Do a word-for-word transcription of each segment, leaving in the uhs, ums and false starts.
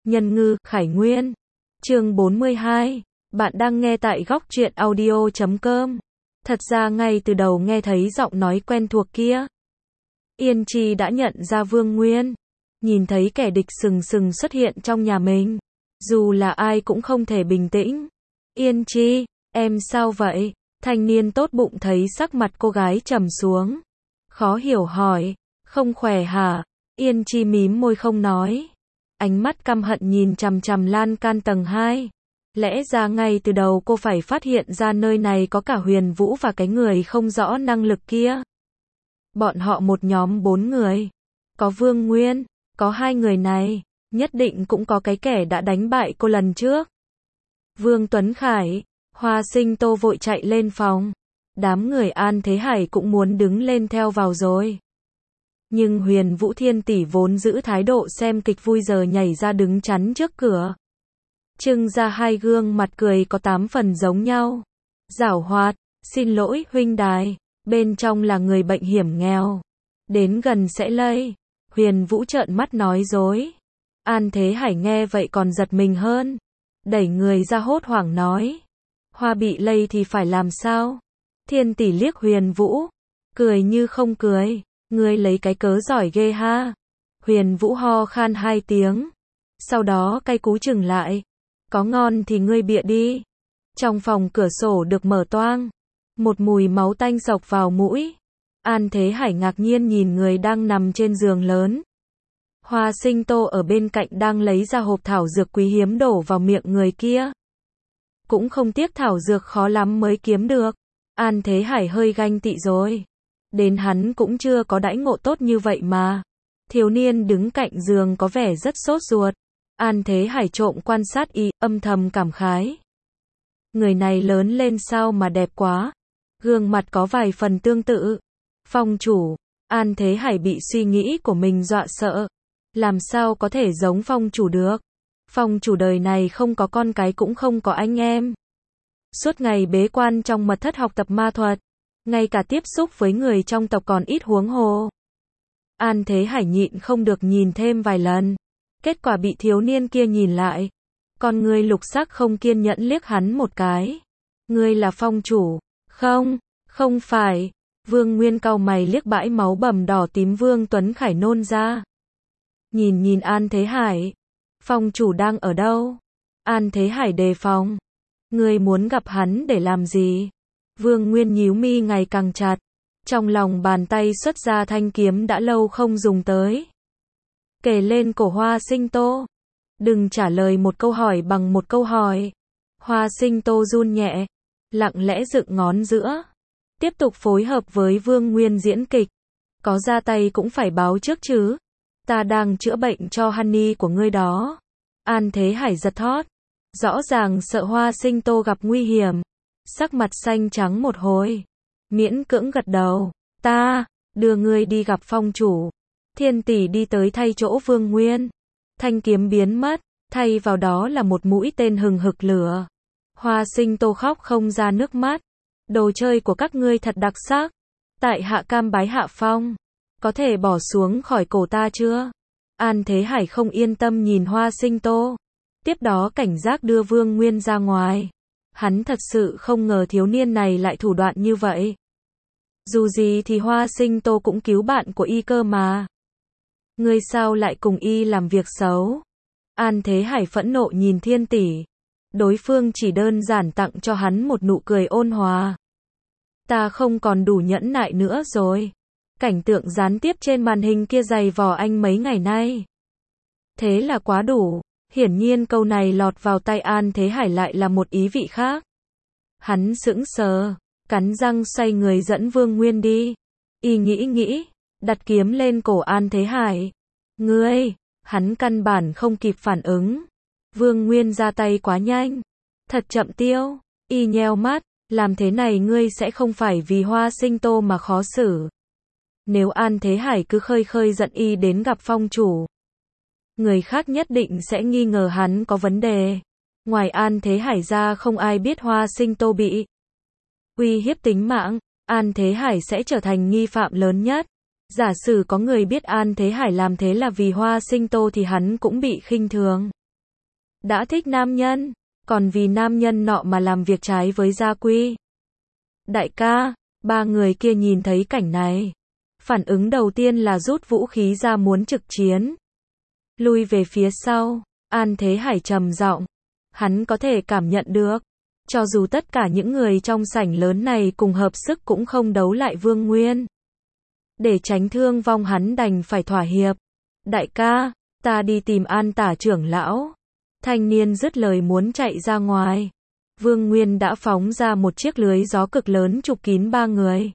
Nhân ngư, Khải Nguyên. Chương bốn mươi hai. Bạn đang nghe tại góc truyện audio chấm com. Thật ra ngay từ đầu nghe thấy giọng nói quen thuộc kia, Yên Chi đã nhận ra Vương Nguyên. Nhìn thấy kẻ địch sừng sừng xuất hiện trong nhà mình, dù là ai cũng không thể bình tĩnh. Yên Chi, em sao vậy? Thanh niên tốt bụng thấy sắc mặt cô gái trầm xuống, khó hiểu hỏi, không khỏe hả? Yên Chi mím môi không nói, ánh mắt căm hận nhìn chằm chằm lan can tầng hai. Lẽ ra ngay từ đầu cô phải phát hiện ra nơi này có cả Huyền Vũ và cái người không rõ năng lực kia. Bọn họ một nhóm bốn người, có Vương Nguyên, có hai người này, nhất định cũng có cái kẻ đã đánh bại cô lần trước. Vương Tuấn Khải, Hoa Sinh Tô vội chạy lên phòng. Đám người An Thế Hải cũng muốn đứng lên theo vào rồi. Nhưng Huyền Vũ Thiên tỷ vốn giữ thái độ xem kịch vui giờ nhảy ra đứng chắn trước cửa, trưng ra hai gương mặt cười có tám phần giống nhau. Giảo hoạt, xin lỗi huynh đài, bên trong là người bệnh hiểm nghèo, đến gần sẽ lây. Huyền Vũ trợn mắt nói dối. An Thế Hải nghe vậy còn giật mình hơn, đẩy người ra hốt hoảng nói, Hoa bị lây thì phải làm sao? Thiên tỷ liếc Huyền Vũ, cười như không cười, ngươi lấy cái cớ giỏi ghê ha. Huyền Vũ ho khan hai tiếng, sau đó cay cú chừng lại, có ngon thì ngươi bịa đi. Trong phòng cửa sổ được mở toang, một mùi máu tanh xộc vào mũi. An Thế Hải ngạc nhiên nhìn người đang nằm trên giường lớn. Hoa Sinh Tô ở bên cạnh đang lấy ra hộp thảo dược quý hiếm đổ vào miệng người kia. Cũng không tiếc thảo dược khó lắm mới kiếm được. An Thế Hải hơi ganh tị rồi. Đến hắn cũng chưa có đãi ngộ tốt như vậy mà. Thiếu niên đứng cạnh giường có vẻ rất sốt ruột. An Thế Hải trộm quan sát y, âm thầm cảm khái. Người này lớn lên sao mà đẹp quá. Gương mặt có vài phần tương tự. Phong chủ, An Thế Hải bị suy nghĩ của mình dọa sợ. Làm sao có thể giống phong chủ được? Phong chủ đời này không có con cái cũng không có anh em. Suốt ngày bế quan trong mật thất học tập ma thuật, ngay cả tiếp xúc với người trong tộc còn ít huống hồ. An Thế Hải nhịn không được nhìn thêm vài lần. Kết quả bị thiếu niên kia nhìn lại. Con ngươi lục sắc không kiên nhẫn liếc hắn một cái. Ngươi là phong chủ? Không, không phải. Vương Nguyên cau mày liếc bãi máu bầm đỏ tím Vương Tuấn Khải nôn ra. Nhìn nhìn An Thế Hải. Phong chủ đang ở đâu? An Thế Hải đề phòng. Ngươi muốn gặp hắn để làm gì? Vương Nguyên nhíu mi ngày càng chặt. Trong lòng bàn tay xuất ra thanh kiếm đã lâu không dùng tới. Kề lên cổ Hoa Sinh Tô. Đừng trả lời một câu hỏi bằng một câu hỏi. Hoa Sinh Tô run nhẹ, lặng lẽ dựng ngón giữa. Tiếp tục phối hợp với Vương Nguyên diễn kịch. Có ra tay cũng phải báo trước chứ. Ta đang chữa bệnh cho Honey của ngươi đó. An Thế Hải giật thót. Rõ ràng sợ Hoa Sinh Tô gặp nguy hiểm. Sắc mặt xanh trắng một hồi. Miễn cưỡng gật đầu. Ta, đưa ngươi đi gặp phong chủ. Thiên tỷ đi tới thay chỗ Vương Nguyên. Thanh kiếm biến mất, thay vào đó là một mũi tên hừng hực lửa. Hoa Sinh Tô khóc không ra nước mắt. Đồ chơi của các ngươi thật đặc sắc. Tại hạ cam bái hạ phong. Có thể bỏ xuống khỏi cổ ta chưa? An Thế Hải không yên tâm nhìn Hoa Sinh Tô. Tiếp đó cảnh giác đưa Vương Nguyên ra ngoài. Hắn thật sự không ngờ thiếu niên này lại thủ đoạn như vậy. Dù gì thì Hoa Sinh Tô cũng cứu bạn của y cơ mà. Ngươi sao lại cùng y làm việc xấu? An Thế Hải phẫn nộ nhìn Thiên tỷ. Đối phương chỉ đơn giản tặng cho hắn một nụ cười ôn hòa. Ta không còn đủ nhẫn nại nữa rồi. Cảnh tượng gián tiếp trên màn hình kia dày vò anh mấy ngày nay. Thế là quá đủ. Hiển nhiên câu này lọt vào tai An Thế Hải lại là một ý vị khác. Hắn sững sờ, cắn răng xoay người dẫn Vương Nguyên đi. Y nghĩ nghĩ, đặt kiếm lên cổ An Thế Hải. Ngươi, hắn căn bản không kịp phản ứng. Vương Nguyên ra tay quá nhanh, thật chậm tiêu. Y nheo mắt, làm thế này ngươi sẽ không phải vì Hoa Sinh Tô mà khó xử. Nếu An Thế Hải cứ khơi khơi giận y đến gặp phong chủ, người khác nhất định sẽ nghi ngờ hắn có vấn đề. Ngoài An Thế Hải ra không ai biết Hoa Sinh Tô bị uy hiếp tính mạng. An Thế Hải sẽ trở thành nghi phạm lớn nhất. Giả sử có người biết An Thế Hải làm thế là vì Hoa Sinh Tô thì hắn cũng bị khinh thường. đã thích nam nhân, còn vì nam nhân nọ mà làm việc trái với gia quy. Đại ca, ba người kia nhìn thấy cảnh này. Phản ứng đầu tiên là rút vũ khí ra muốn trực chiến. Lui về phía sau, An Thế Hải trầm giọng. Hắn có thể cảm nhận được. Cho dù tất cả những người trong sảnh lớn này cùng hợp sức cũng không đấu lại Vương Nguyên. Để tránh thương vong hắn đành phải thỏa hiệp. Đại ca, ta đi tìm An Tả trưởng lão. Thanh niên dứt lời muốn chạy ra ngoài. Vương Nguyên đã phóng ra một chiếc lưới gió cực lớn chụp kín ba người.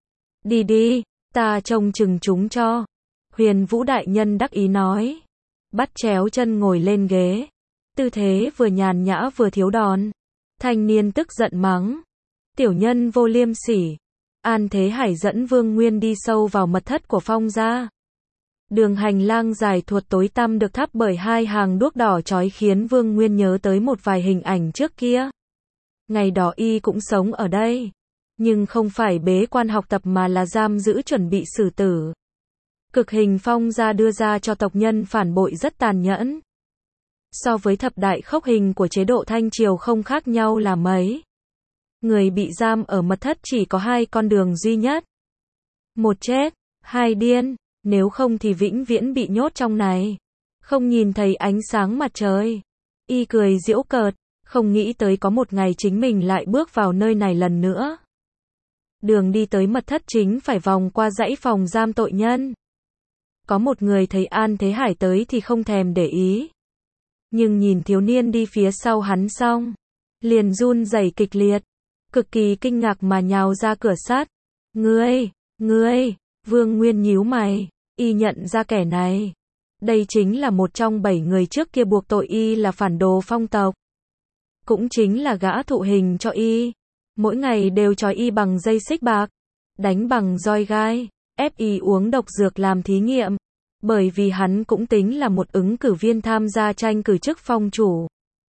Đi đi, ta trông chừng chúng cho. Huyền Vũ đại nhân đắc ý nói. Bắt chéo chân ngồi lên ghế. Tư thế vừa nhàn nhã vừa thiếu đòn. Thanh niên tức giận mắng. Tiểu nhân vô liêm sỉ. An Thế Hải dẫn Vương Nguyên đi sâu vào mật thất của Phong gia. Đường hành lang dài thuột tối tăm được thắp bởi hai hàng đuốc đỏ chói khiến Vương Nguyên nhớ tới một vài hình ảnh trước kia. Ngày đó y cũng sống ở đây. Nhưng không phải bế quan học tập mà là giam giữ chuẩn bị xử tử. Cực hình Phong gia đưa ra cho tộc nhân phản bội rất tàn nhẫn. So với thập đại khốc hình của chế độ Thanh Triều không khác nhau là mấy. Người bị giam ở mật thất chỉ có hai con đường duy nhất. Một chết, hai điên, nếu không thì vĩnh viễn bị nhốt trong này. Không nhìn thấy ánh sáng mặt trời. Y cười giễu cợt, không nghĩ tới có một ngày chính mình lại bước vào nơi này lần nữa. Đường đi tới mật thất chính phải vòng qua dãy phòng giam tội nhân. Có một người thấy An Thế Hải tới thì không thèm để ý. Nhưng nhìn thiếu niên đi phía sau hắn xong, liền run rẩy kịch liệt, cực kỳ kinh ngạc mà nhào ra cửa sắt. Ngươi, ngươi, Vương Nguyên nhíu mày, y nhận ra kẻ này. Đây chính là một trong bảy người trước kia buộc tội y là phản đồ Phong tộc. Cũng chính là gã thụ hình cho y. Mỗi ngày đều trói y bằng dây xích bạc, đánh bằng roi gai, ép y uống độc dược làm thí nghiệm. Bởi vì hắn cũng tính là một ứng cử viên tham gia tranh cử chức phong chủ.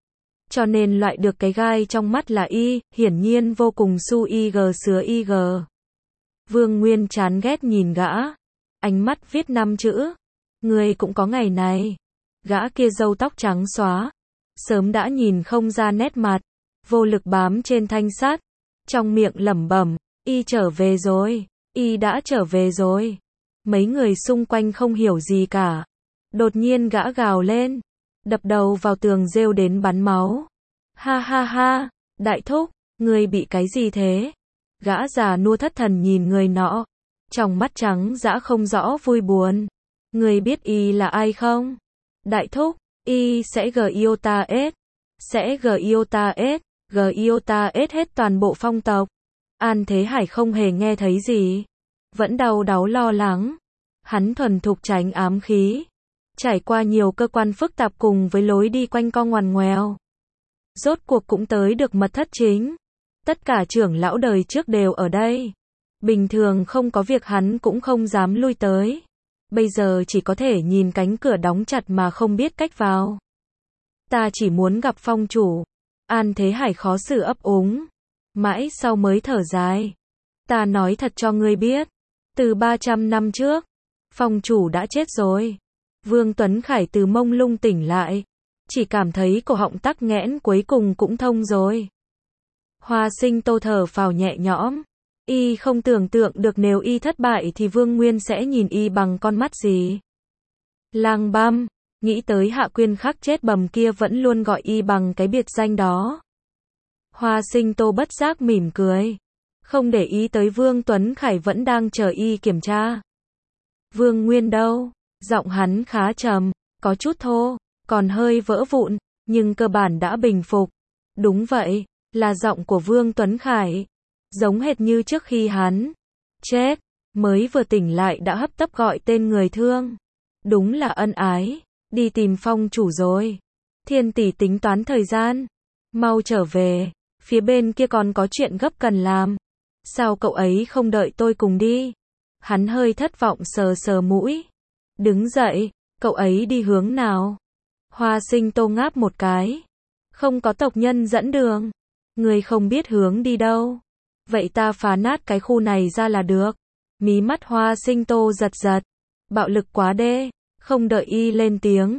Cho nên loại được cái gai trong mắt là y, hiển nhiên vô cùng su y gờ sứa y gờ. Vương Nguyên chán ghét nhìn gã. Ánh mắt viết năm chữ. Người cũng có ngày này. Gã kia râu tóc trắng xóa. Sớm đã nhìn không ra nét mặt. Vô lực bám trên thanh sắt. Trong miệng lẩm bẩm. Y trở về rồi. Y đã trở về rồi. Mấy người xung quanh không hiểu gì cả. Đột nhiên gã gào lên. Đập đầu vào tường rêu đến bắn máu. Ha ha ha. Đại thúc, người bị cái gì thế? Gã già nua thất thần nhìn người nọ. Trong mắt trắng dã không rõ vui buồn. Người biết y là ai không? Đại thúc, y sẽ g iota s. Sẽ g iota s. G iota s hết toàn bộ Phong tộc. An Thế Hải không hề nghe thấy gì. Vẫn đau đáu lo lắng. Hắn thuần thục tránh ám khí. Trải qua nhiều cơ quan phức tạp cùng với lối đi quanh co ngoằn ngoèo. Rốt cuộc cũng tới được mật thất chính. Tất cả trưởng lão đời trước đều ở đây. Bình thường không có việc hắn cũng không dám lui tới. Bây giờ chỉ có thể nhìn cánh cửa đóng chặt mà không biết cách vào. Ta chỉ muốn gặp Phong chủ. An Thế Hải khó xử ấp úng. Mãi sau mới thở dài. Ta nói thật cho ngươi biết. Từ ba trăm năm trước, Phong chủ đã chết rồi. Vương Tuấn Khải từ mông lung tỉnh lại. Chỉ cảm thấy cổ họng tắc nghẽn cuối cùng cũng thông rồi. Hoa Sinh Tô thở phào nhẹ nhõm. Y không tưởng tượng được nếu y thất bại thì Vương Nguyên sẽ nhìn y bằng con mắt gì. Lang Băm, nghĩ tới Hạ Quyên khắc chết bầm kia vẫn luôn gọi y bằng cái biệt danh đó. Hoa Sinh Tô bất giác mỉm cười. Không để ý tới Vương Tuấn Khải vẫn đang chờ y kiểm tra. Vương Nguyên đâu? Giọng hắn khá trầm, có chút thô, còn hơi vỡ vụn, nhưng cơ bản đã bình phục. Đúng vậy, là giọng của Vương Tuấn Khải. Giống hệt như trước khi hắn chết, mới vừa tỉnh lại đã hấp tấp gọi tên người thương. Đúng là ân ái, đi tìm Phong chủ rồi. Thiên tỷ tính toán thời gian. Mau trở về, phía bên kia còn có chuyện gấp cần làm. Sao cậu ấy không đợi tôi cùng đi? Hắn hơi thất vọng sờ sờ mũi. Đứng dậy, cậu ấy đi hướng nào? Hoa Sinh Tô ngáp một cái. Không có tộc nhân dẫn đường. Người không biết hướng đi đâu. Vậy ta phá nát cái khu này ra là được. Mí mắt Hoa Sinh Tô giật giật. Bạo lực quá đê. Không đợi y lên tiếng.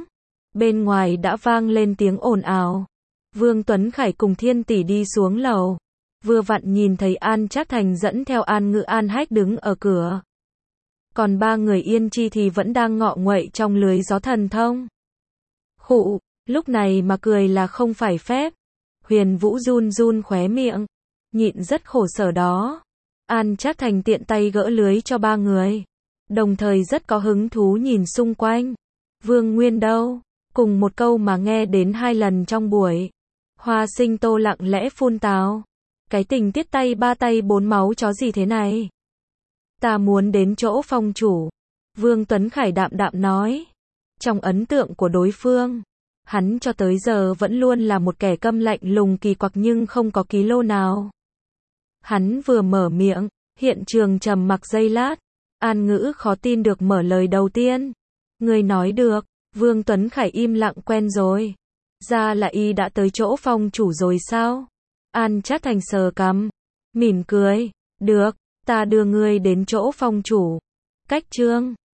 Bên ngoài đã vang lên tiếng ồn ào. Vương Tuấn Khải cùng Thiên Tỷ đi xuống lầu. Vừa vặn nhìn thấy An Trác Thành dẫn theo An Ngữ An Hách đứng ở cửa. Còn ba người Yên Chi thì vẫn đang ngọ nguậy trong lưới gió thần thông. Khụ, lúc này mà cười là không phải phép. Huyền Vũ run run khóe miệng, nhịn rất khổ sở đó. An Trác Thành tiện tay gỡ lưới cho ba người, đồng thời rất có hứng thú nhìn xung quanh. Vương Nguyên đâu? Cùng một câu mà nghe đến hai lần trong buổi. Hoa Sinh Tô lặng lẽ phun tào. Cái tình tiết tay ba tay bốn máu chó gì thế này? Ta muốn đến chỗ phong chủ. Vương Tuấn Khải đạm đạm nói. Trong ấn tượng của đối phương, hắn cho tới giờ vẫn luôn là một kẻ câm lạnh lùng kỳ quặc nhưng không có ký lô nào. Hắn vừa mở miệng, hiện trường trầm mặc giây lát. An Ngữ khó tin được mở lời đầu tiên. Người nói được. Vương Tuấn Khải im lặng quen rồi. Ra là y đã tới chỗ phong chủ rồi sao? An Trác Thành sờ cằm, mỉm cười. Được, ta đưa ngươi đến chỗ phong chủ. Cách chương